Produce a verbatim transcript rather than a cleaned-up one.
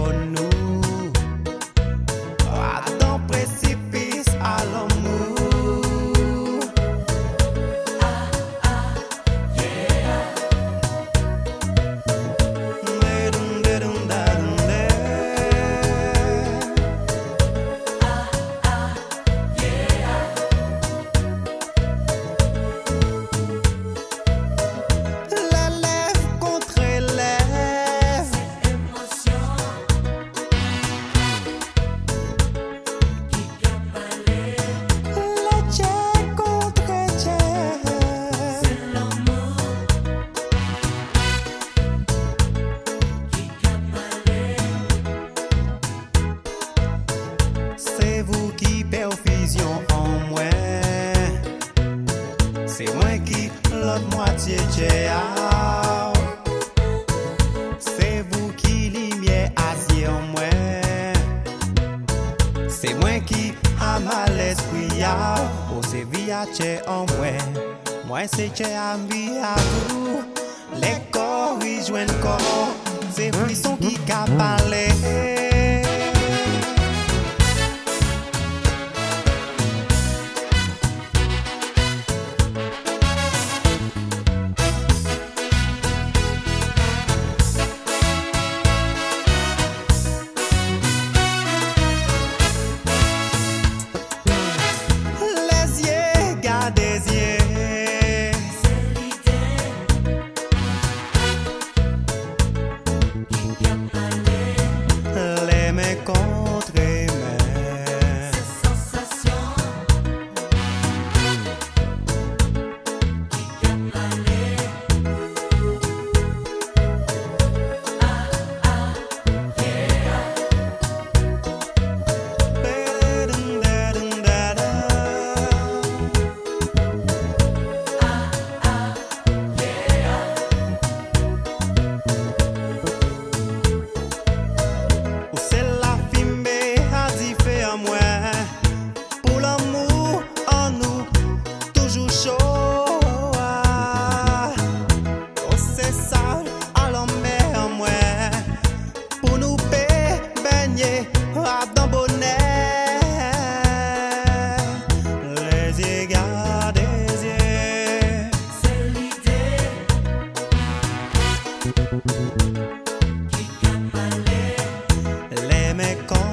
pour nous. À ton précipice à l'amour. Ah, ah, yeah. Medum, dedum, dadum, de. Ah, ah, yeah. La lèvre contre lèvre. Cette émotion qui capale, La chair contre chair. c'est l'amour qui capale. C'est vous qui perfusion en moi. C'est moi qui l'autre moitié tchéa. C'est vous qui lumière assis en moi. C'est moi qui a mal l'esprit ya. Oh c'est via tché en moi. Moi c'est tché à vie à vous. Les corps y joignent corps. C'est frisson qui capale. Les yeux, garde des yeux. C'est l'idée qui capale, Les mains contre les mains. ces sensations qui capale. Ah, ah, yeah. Ba-dum, da-dum, da-da. Ah, ah, yeah. Ou c'est la fimbe a dit fait à moi. Pour l'amour en nous, toujours chaud. Oh c'est ça, alors mais en moi. Pour nous baigner à dans bonheur. Les yeux gardent des yeux. C'est l'idée qui capale. Les mains contre